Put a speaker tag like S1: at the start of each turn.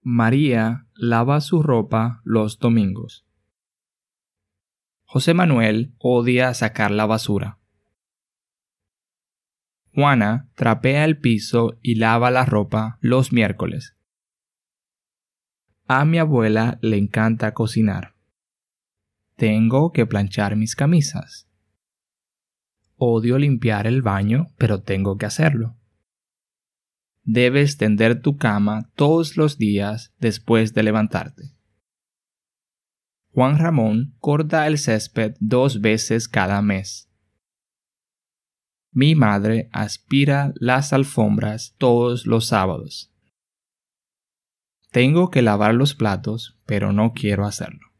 S1: María lava su ropa los domingos. José Manuel odia sacar la basura. Juana trapea el piso y lava la ropa los miércoles. A mi abuela le encanta cocinar. Tengo que planchar mis camisas. Odio limpiar el baño, pero tengo que hacerlo. Debes tender tu cama todos los días después de levantarte. Juan Ramón corta el césped 2 veces cada mes. Mi madre aspira las alfombras todos los sábados. Tengo que lavar los platos, pero no quiero hacerlo.